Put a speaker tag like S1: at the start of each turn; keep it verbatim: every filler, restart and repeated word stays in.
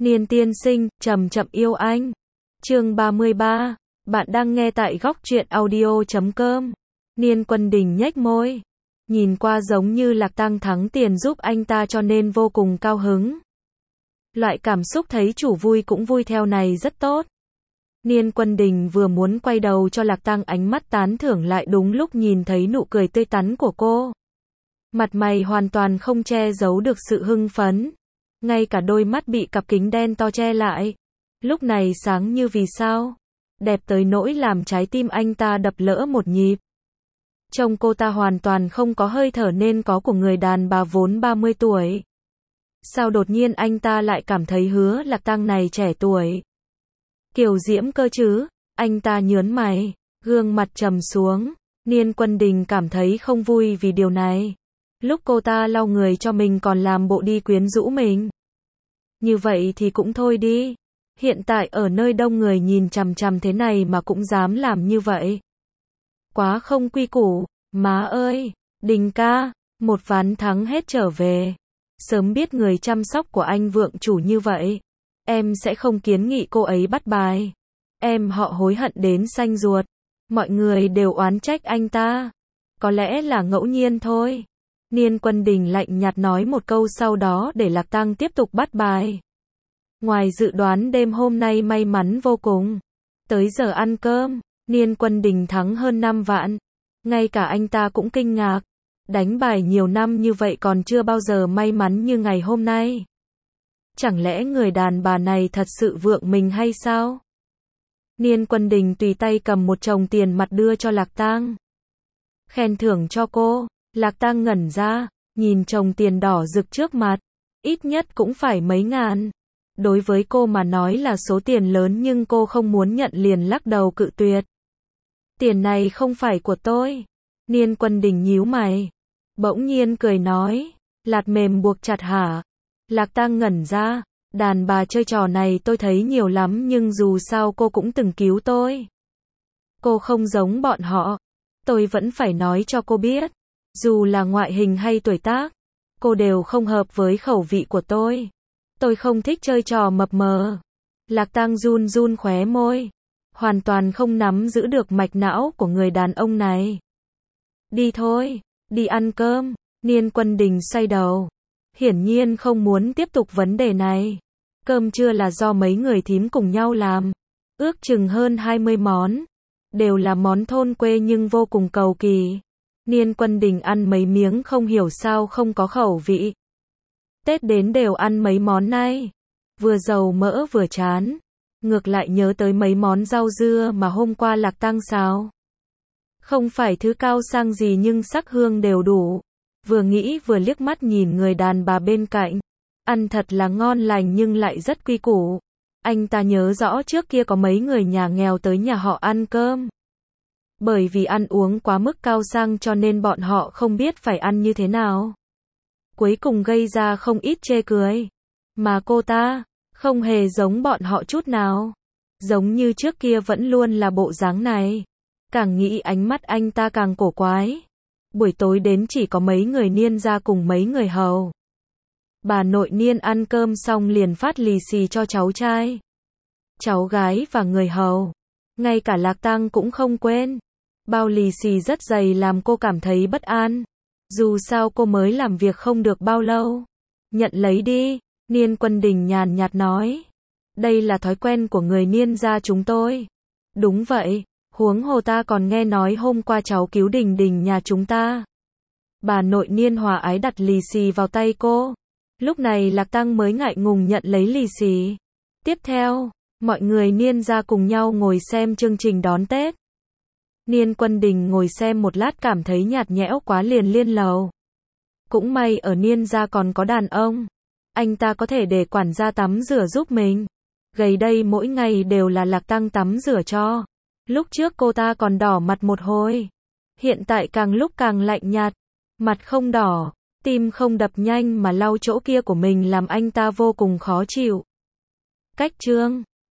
S1: Niên tiên sinh, chậm chậm yêu anh. Chương ba mươi ba. Bạn đang nghe tại góc truyện audio chấm com. Niên Quân Đình nhếch môi. Nhìn qua giống như Lạc Tăng thắng tiền giúp anh ta cho nên vô cùng cao hứng. Loại cảm xúc thấy chủ vui cũng vui theo này rất tốt. Niên Quân Đình vừa muốn quay đầu cho Lạc Tăng ánh mắt tán thưởng lại đúng lúc nhìn thấy nụ cười tươi tắn của cô. Mặt mày hoàn toàn không che giấu được sự hưng phấn. Ngay cả đôi mắt bị cặp kính đen to che lại. Lúc này sáng như vì sao. Đẹp tới nỗi làm trái tim anh ta đập lỡ một nhịp. Trông cô ta hoàn toàn không có hơi thở nên có của người đàn bà vốn ba mươi tuổi. Sao đột nhiên anh ta lại cảm thấy Hứa Lạc Tăng này trẻ tuổi. Kiều diễm cơ chứ, anh ta nhớn mày, gương mặt trầm xuống. Niên Quân Đình cảm thấy không vui vì điều này. Lúc cô ta lau người cho mình còn làm bộ đi quyến rũ mình. Như vậy thì cũng thôi đi. Hiện tại ở nơi đông người nhìn chằm chằm thế này mà cũng dám làm như vậy. Quá không quy củ, má ơi, Đình ca, một ván thắng hết trở về. Sớm biết người chăm sóc của anh vượng chủ như vậy, em sẽ không kiến nghị cô ấy bắt bài. Em họ hối hận đến xanh ruột. Mọi người đều oán trách anh ta. Có lẽ là ngẫu nhiên thôi. Niên Quân Đình lạnh nhạt nói một câu sau đó để Lạc Tăng tiếp tục bắt bài. Ngoài dự đoán đêm hôm nay may mắn vô cùng. Tới giờ ăn cơm, Niên Quân Đình thắng hơn năm vạn. Ngay cả anh ta cũng kinh ngạc. Đánh bài nhiều năm như vậy còn chưa bao giờ may mắn như ngày hôm nay. Chẳng lẽ người đàn bà này thật sự vượng mình hay sao? Niên Quân Đình tùy tay cầm một chồng tiền mặt đưa cho Lạc Tăng. Khen thưởng cho cô. Lạc Tăng ngẩn ra, nhìn chồng tiền đỏ rực trước mặt. Ít nhất cũng phải mấy ngàn. Đối với cô mà nói là số tiền lớn nhưng cô không muốn nhận liền lắc đầu cự tuyệt. Tiền này không phải của tôi. Niên Quân Đình nhíu mày. Bỗng nhiên cười nói. Lạt mềm buộc chặt hả? Lạc Tăng ngẩn ra. Đàn bà chơi trò này tôi thấy nhiều lắm nhưng dù sao cô cũng từng cứu tôi. Cô không giống bọn họ. Tôi vẫn phải nói cho cô biết. Dù là ngoại hình hay tuổi tác, cô đều không hợp với khẩu vị của tôi. Tôi không thích chơi trò mập mờ. Lạc Tăng run run khóe môi. Hoàn toàn không nắm giữ được mạch não của người đàn ông này. Đi thôi, đi ăn cơm. Niên Quân Đình xoay đầu. Hiển nhiên không muốn tiếp tục vấn đề này. Cơm trưa là do mấy người thím cùng nhau làm. Ước chừng hơn hai mươi món. Đều là món thôn quê nhưng vô cùng cầu kỳ. Niên Quân Đình ăn mấy miếng không hiểu sao không có khẩu vị. Tết đến đều ăn mấy món này. Vừa dầu mỡ vừa chán. Ngược lại nhớ tới mấy món rau dưa mà hôm qua Lạc Tăng xào. Không phải thứ cao sang gì nhưng sắc hương đều đủ. Vừa nghĩ vừa liếc mắt nhìn người đàn bà bên cạnh. Ăn thật là ngon lành nhưng lại rất quy củ. Anh ta nhớ rõ trước kia có mấy người nhà nghèo tới nhà họ ăn cơm. Bởi vì ăn uống quá mức cao sang cho nên bọn họ không biết phải ăn như thế nào. Cuối cùng gây ra không ít chê cười. Mà cô ta, không hề giống bọn họ chút nào. Giống như trước kia vẫn luôn là bộ dáng này. Càng nghĩ ánh mắt anh ta càng cổ quái. Buổi tối đến chỉ có mấy người Niên ra cùng mấy người hầu. Bà nội Niên ăn cơm xong liền phát lì xì cho cháu trai, cháu gái và người hầu. Ngay cả Lạc Tăng cũng không quên. Bao lì xì rất dày làm cô cảm thấy bất an. Dù sao cô mới làm việc không được bao lâu. Nhận lấy đi, Niên Quân Đình nhàn nhạt nói. Đây là thói quen của người Niên gia chúng tôi. Đúng vậy, huống hồ ta còn nghe nói hôm qua cháu cứu Đình Đình nhà chúng ta. Bà nội Niên hòa ái đặt lì xì vào tay cô. Lúc này Lạc Tăng mới ngại ngùng nhận lấy lì xì. Tiếp theo, mọi người Niên gia cùng nhau ngồi xem chương trình đón Tết. Niên Quân Đình ngồi xem một lát cảm thấy nhạt nhẽo quá liền liên lầu. Cũng may ở Niên gia còn có đàn ông. Anh ta có thể để quản gia tắm rửa giúp mình. Gầy đây mỗi ngày đều là Lạc Tăng tắm rửa cho. Lúc trước cô ta còn đỏ mặt một hồi. Hiện tại càng lúc càng lạnh nhạt. Mặt không đỏ, tim không đập nhanh mà lau chỗ kia của mình làm anh ta vô cùng khó chịu. Cách chương